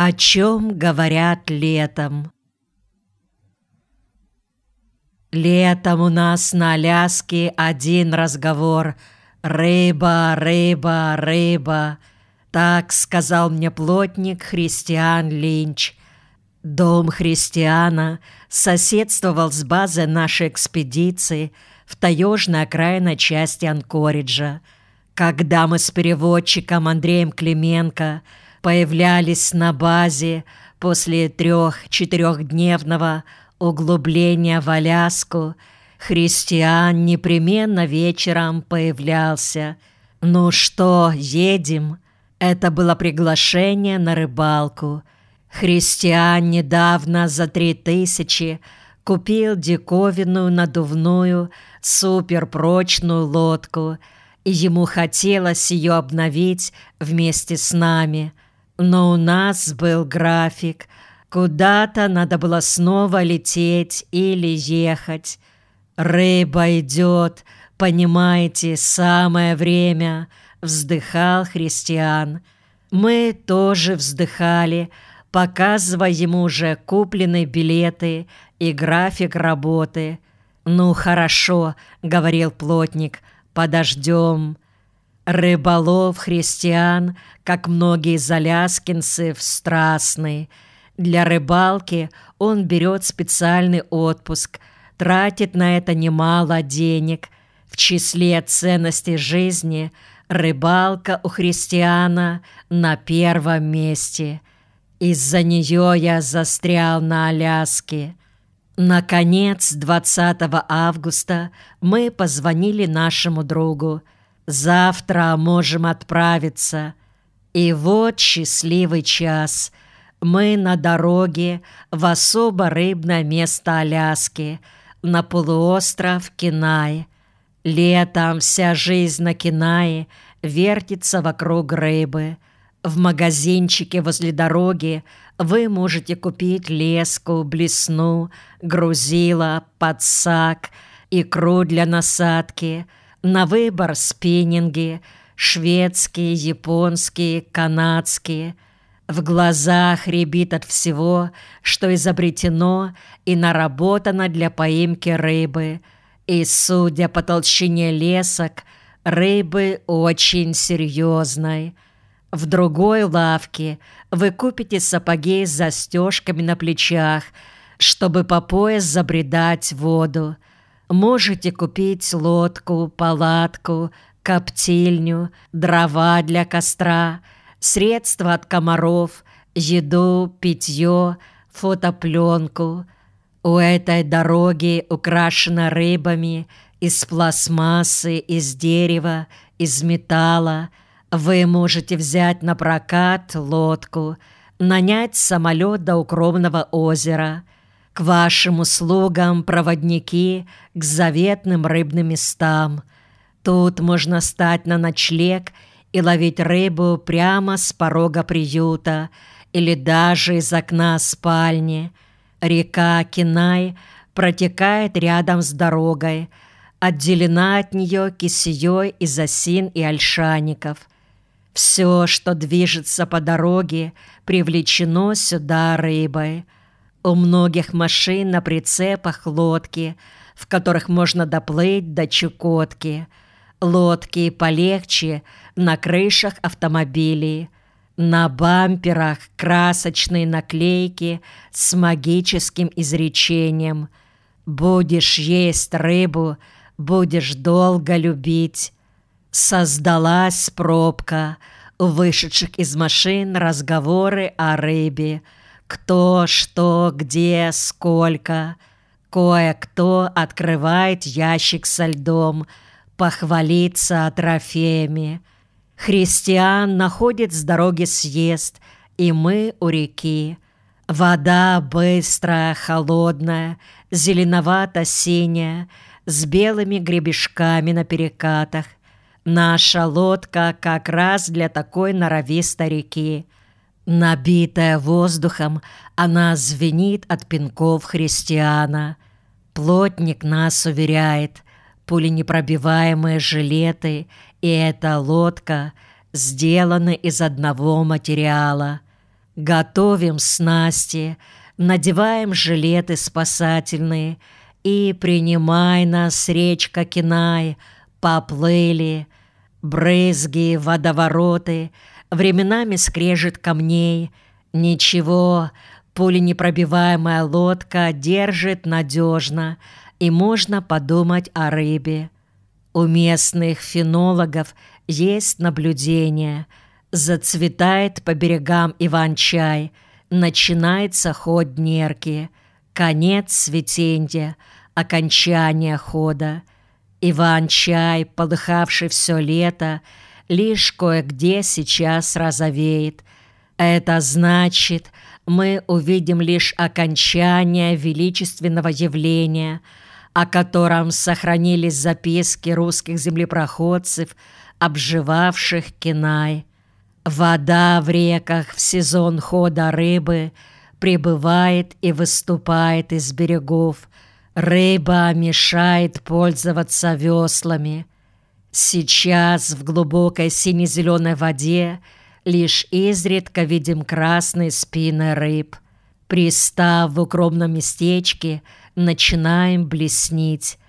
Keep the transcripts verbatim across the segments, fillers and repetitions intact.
О чем говорят летом? Летом у нас на Аляске один разговор: «Рыба, рыба, рыба», — так сказал мне плотник Христиан Линч. Дом Христиана соседствовал с базой нашей экспедиции в таежной окраинной части Анкориджа. Когда мы с переводчиком Андреем Клименко появлялись на базе после трех-четырехдневного углубления в Аляску, Христиан непременно вечером появлялся. «Ну что, едем?» Это было приглашение на рыбалку. Христиан недавно за три тысячи купил диковинную надувную суперпрочную лодку, и ему хотелось ее обновить вместе с нами. Но у нас был график. Куда-то надо было снова лететь или ехать. «Рыба идет, понимаете, самое время», — вздыхал Христиан. Мы тоже вздыхали, показывая ему уже купленные билеты и график работы. «Ну, хорошо», — говорил плотник, — «подождем». Рыболов Христиан, как многие заляскинцев, страстный. Для рыбалки он берет специальный отпуск, тратит на это немало денег. В числе ценностей жизни рыбалка у Христиана на первом месте. Из-за нее я застрял на Аляске. Наконец, двадцатого августа мы позвонили нашему другу. «Завтра можем отправиться». И вот счастливый час. Мы на дороге в особо рыбное место Аляски, на полуостров Кенай. Летом вся жизнь на Кенае вертится вокруг рыбы. В магазинчике возле дороги вы можете купить леску, блесну, грузило, подсак, икру для насадки, на выбор спиннинги, шведские, японские, канадские. В глазах рябит от всего, что изобретено и наработано для поимки рыбы. И, судя по толщине лесок, рыбы очень серьезной. В другой лавке вы купите сапоги с застежками на плечах, чтобы по пояс забредать в воду. Можете купить лодку, палатку, коптильню, дрова для костра, средства от комаров, еду, питье, фотопленку. У этой дороги украшена рыбами из пластмассы, из дерева, из металла. Вы можете взять на прокат лодку, нанять самолет до укромного озера. К вашим услугам проводники к заветным рыбным местам. Тут можно стать на ночлег и ловить рыбу прямо с порога приюта или даже из окна спальни. Река Кенай протекает рядом с дорогой, отделена от нее кисеей из осин и ольшаников. Все, что движется по дороге, привлечено сюда рыбой. У многих машин на прицепах лодки, в которых можно доплыть до Чукотки. Лодки полегче на крышах автомобилей. На бамперах красочные наклейки с магическим изречением: «Будешь есть рыбу, будешь долго любить». Создалась пробка. У вышедших из машин разговоры о рыбе. Кто, что, где, сколько. Кое-кто открывает ящик со льдом, похвалиться трофеями. Христиан находит с дороги съезд, и мы у реки. Вода быстрая, холодная, зеленовато-синяя, с белыми гребешками на перекатах. Наша лодка как раз для такой норовистой реки. Набитая воздухом, она звенит от пинков Христиана. Плотник нас уверяет: пуленепробиваемые жилеты и эта лодка сделаны из одного материала. Готовим снасти, надеваем жилеты спасательные, и принимай нас, речка Кинай, поплыли. Брызги, водовороты, временами скрежет камней. Ничего, пуленепробиваемая лодка держит надежно, и можно подумать о рыбе. У местных фенологов есть наблюдение. Зацветает по берегам иван-чай, начинается ход нерки, конец цветенья, окончание хода. Иван-чай, полыхавший все лето, лишь кое-где сейчас розовеет. Это значит, мы увидим лишь окончание величественного явления, о котором сохранились записки русских землепроходцев, обживавших Кинай. Вода в реках в сезон хода рыбы прибывает и выступает из берегов. Рыба мешает пользоваться веслами. Сейчас в глубокой сине-зеленой воде лишь изредка видим красные спины рыб. Пристав в укромном местечке, начинаем блеснить.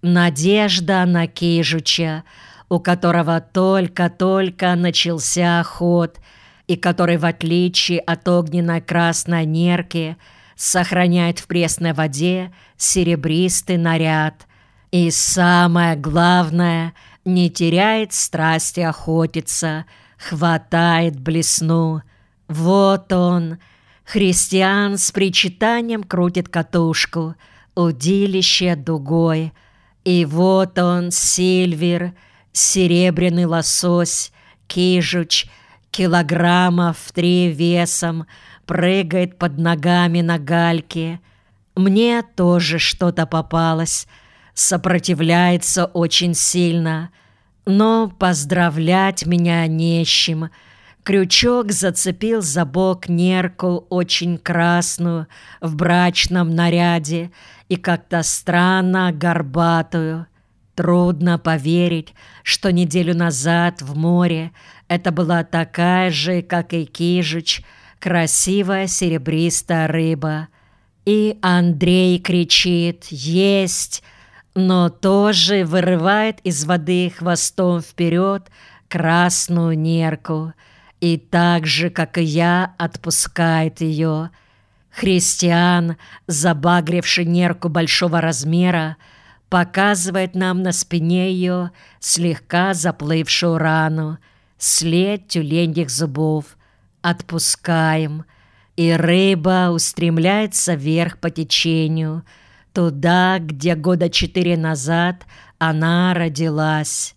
Надежда на Кижуча, у которого только-только начался ход, и который, в отличие от огненной красной нерки, сохраняет в пресной воде серебристый наряд. И самое главное, не теряет страсти охотиться, хватает блесну. Вот он, христиан с причитанием крутит катушку, удилище дугой. И вот он, Сильвер, серебряный лосось, Кижуч, килограммов три весом, прыгает под ногами на гальке. Мне тоже что-то попалось, сопротивляется очень сильно, но поздравлять меня не с чем. Крючок зацепил за бок нерку очень красную в брачном наряде и как-то странно горбатую. Трудно поверить, что неделю назад в море это была такая же, как и Кижуч, красивая серебристая рыба. И Андрей кричит «Есть!», но тоже вырывает из воды хвостом вперед красную нерку. И так же, как и я, отпускает ее. Христиан, забагривший нерку большого размера, показывает нам на спине ее слегка заплывшую рану, след тюленьих зубов. Отпускаем, и рыба устремляется вверх по течению, туда, где года четыре назад она родилась.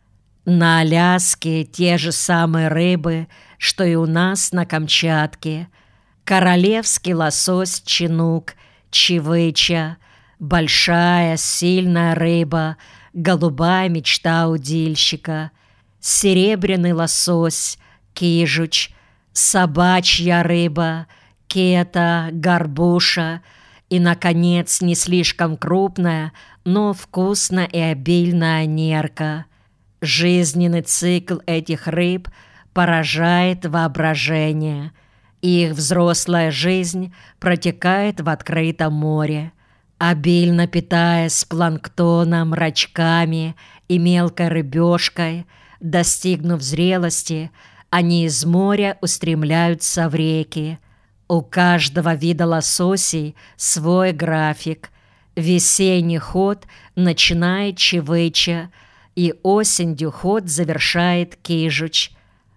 На Аляске те же самые рыбы, что и у нас на Камчатке. Королевский лосось чинук, чевыча, большая сильная рыба, голубая мечта удильщика, серебряный лосось, Кижуч, собачья рыба, кета, горбуша и, наконец, не слишком крупная, но вкусная и обильная нерка. Жизненный цикл этих рыб поражает воображение. Их взрослая жизнь протекает в открытом море. Обильно питаясь планктоном, рачками и мелкой рыбешкой, достигнув зрелости, они из моря устремляются в реки. У каждого вида лососей свой график. Весенний ход начинает чевыча, и осенью ход завершает Кижуч.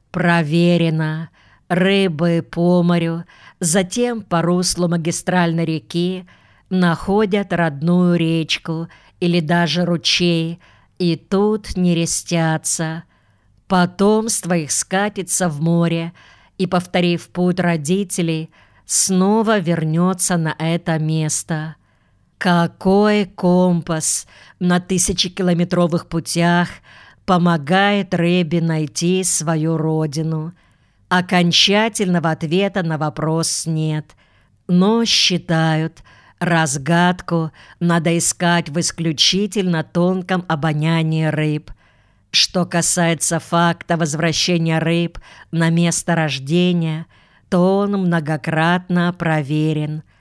Проверено. Рыбы по морю, затем по руслу магистральной реки находят родную речку или даже ручей, и тут нерестятся. Потомство их скатится в море и, повторив путь родителей, снова вернется на это место. Какой компас на тысячекилометровых путях помогает рыбе найти свою родину? Окончательного ответа на вопрос нет, но считают, разгадку надо искать в исключительно тонком обонянии рыб. Что касается факта возвращения рыб на место рождения, Тон многократно проверен,